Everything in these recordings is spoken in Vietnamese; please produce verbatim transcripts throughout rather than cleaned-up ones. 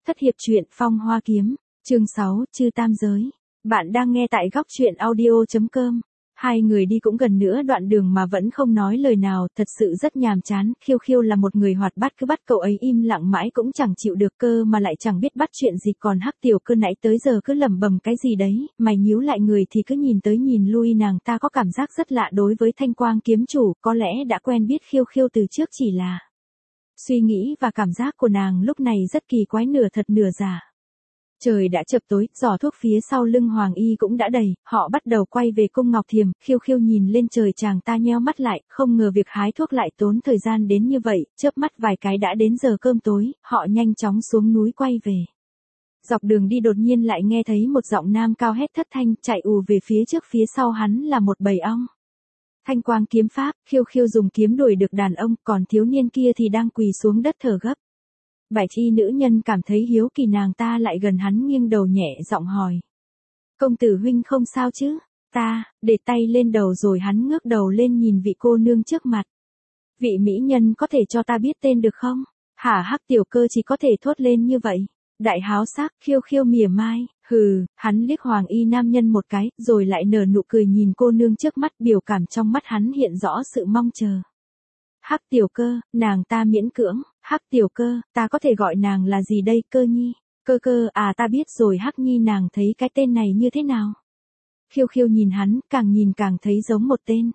Thất hiệp truyện Phong Hoa Kiếm, chương sáu, Chư Tam Giới. Bạn đang nghe tại góc truyện audio chấm com. Hai người đi cũng gần nửa đoạn đường mà vẫn không nói lời nào, thật sự rất nhàm chán. Khiêu Khiêu là một người hoạt bát, cứ bắt cậu ấy im lặng mãi cũng chẳng chịu được, cơ mà lại chẳng biết bắt chuyện gì. Còn Hắc Tiểu Cơ nãy tới giờ cứ lẩm bẩm cái gì đấy, mày nhíu lại người thì cứ nhìn tới nhìn lui. Nàng ta có cảm giác rất lạ đối với Thanh Quang kiếm chủ, có lẽ đã quen biết Khiêu Khiêu từ trước, chỉ là suy nghĩ và cảm giác của nàng lúc này rất kỳ quái, nửa thật nửa giả. Trời đã chập tối, giỏ thuốc phía sau lưng Hoàng Y cũng đã đầy, họ bắt đầu quay về cung Ngọc Thiềm. Khiêu Khiêu nhìn lên trời, chàng ta nheo mắt lại, không ngờ việc hái thuốc lại tốn thời gian đến như vậy, chớp mắt vài cái đã đến giờ cơm tối, họ nhanh chóng xuống núi quay về. Dọc đường đi đột nhiên lại nghe thấy một giọng nam cao hét thất thanh, chạy ù về phía trước, phía sau hắn là một bầy ong. Thanh Quang kiếm pháp, Khiêu Khiêu dùng kiếm đuổi được đàn ông, còn thiếu niên kia thì đang quỳ xuống đất thở gấp. Bạch y nữ nhân cảm thấy hiếu kỳ, nàng ta lại gần hắn, nghiêng đầu nhẹ giọng hỏi. Công tử huynh không sao chứ? Ta, để tay lên đầu rồi hắn ngước đầu lên nhìn vị cô nương trước mặt. Vị mỹ nhân có thể cho ta biết tên được không? Hả? Hắc Tiểu Cơ chỉ có thể thốt lên như vậy. Đại háo sắc, Khiêu Khiêu mỉa mai, hừ, hắn liếc Hoàng Y nam nhân một cái, rồi lại nở nụ cười nhìn cô nương trước mắt, biểu cảm trong mắt hắn hiện rõ sự mong chờ. Hắc Tiểu Cơ, nàng ta miễn cưỡng, Hắc Tiểu Cơ, ta có thể gọi nàng là gì đây? Cơ Nhi, Cơ Cơ, à ta biết rồi. Hắc Nhi, nàng thấy cái tên này như thế nào? Khiêu Khiêu nhìn hắn, càng nhìn càng thấy giống một tên.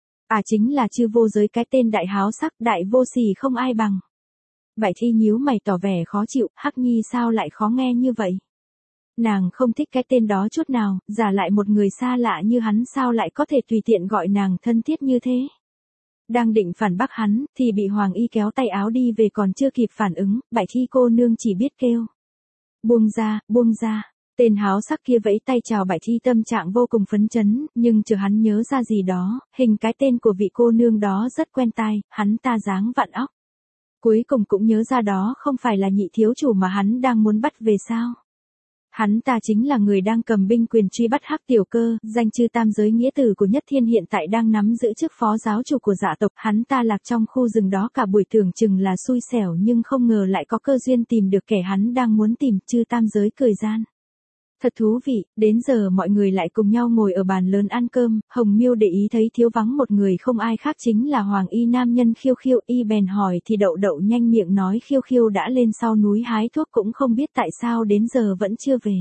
À chính là Chư Vô Giới, cái tên đại háo sắc, đại vô sỉ không ai bằng. Bạch y nhíu mày tỏ vẻ khó chịu, Hắc Nhi sao lại khó nghe như vậy? Nàng không thích cái tên đó chút nào, giả lại một người xa lạ như hắn sao lại có thể tùy tiện gọi nàng thân thiết như thế? Đang định phản bác hắn, thì bị Hoàng Y kéo tay áo đi về, còn chưa kịp phản ứng, Bạch y cô nương chỉ biết kêu. Buông ra, buông ra. Tên háo sắc kia vẫy tay chào Bạch y, tâm trạng vô cùng phấn chấn, nhưng chờ hắn nhớ ra gì đó, hình cái tên của vị cô nương đó rất quen tai, hắn ta dáng vặn óc. Cuối cùng cũng nhớ ra đó không phải là nhị thiếu chủ mà hắn đang muốn bắt về sao. Hắn ta chính là người đang cầm binh quyền truy bắt Hắc Tiểu Cơ, danh Chư Tam Giới nghĩa tử của Nhất Thiên, hiện tại đang nắm giữ chức phó giáo chủ của dạ tộc. Hắn ta lạc trong khu rừng đó cả buổi, tưởng chừng là xui xẻo, nhưng không ngờ lại có cơ duyên tìm được kẻ hắn đang muốn tìm. Chư Tam Giới cười gian. Thật thú vị, đến giờ mọi người lại cùng nhau ngồi ở bàn lớn ăn cơm. Hồng Miêu để ý thấy thiếu vắng một người, không ai khác chính là Hoàng Y nam nhân Khiêu Khiêu. Y bèn hỏi thì Đậu Đậu nhanh miệng nói Khiêu Khiêu đã lên sau núi hái thuốc, cũng không biết tại sao đến giờ vẫn chưa về.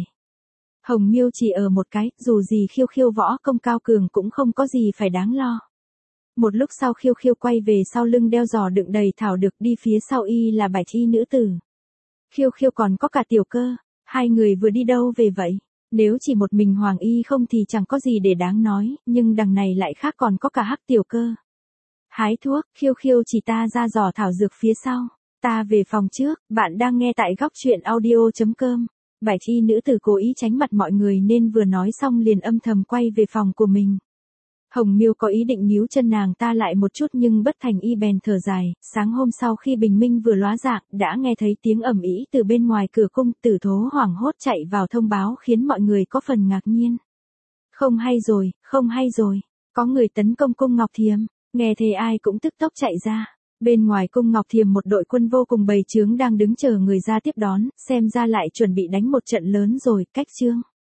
Hồng Miêu chỉ ở một cái, dù gì Khiêu Khiêu võ công cao cường cũng không có gì phải đáng lo. Một lúc sau Khiêu Khiêu quay về, sau lưng đeo giỏ đựng đầy thảo dược, đi phía sau y là Bạch y nữ tử. Khiêu Khiêu còn có cả Tiểu Cơ. Hai người vừa đi đâu về vậy? Nếu chỉ một mình Hoàng Y không thì chẳng có gì để đáng nói, nhưng đằng này lại khác, còn có cả Hắc Tiểu Cơ. Hái thuốc, Khiêu Khiêu chỉ ta ra giỏ thảo dược phía sau. Ta về phòng trước. Bạn đang nghe tại góc truyện audio chấm com. Bạch y nữ tử cố ý tránh mặt mọi người nên vừa nói xong liền âm thầm quay về phòng của mình. Hồng Miêu có ý định níu chân nàng ta lại một chút, nhưng bất thành, y bèn thở dài. Sáng hôm sau khi bình minh vừa lóa rạng, đã nghe thấy tiếng ầm ĩ từ bên ngoài cửa cung. Tử Thố hoảng hốt chạy vào thông báo, khiến mọi người có phần ngạc nhiên. Không hay rồi, không hay rồi, có người tấn công cung Ngọc Thiềm. Nghe thế ai cũng tức tốc chạy ra. Bên ngoài cung Ngọc Thiềm một đội quân vô cùng bầy chướng đang đứng chờ người ra tiếp đón, xem ra lại chuẩn bị đánh một trận lớn rồi. Cách chương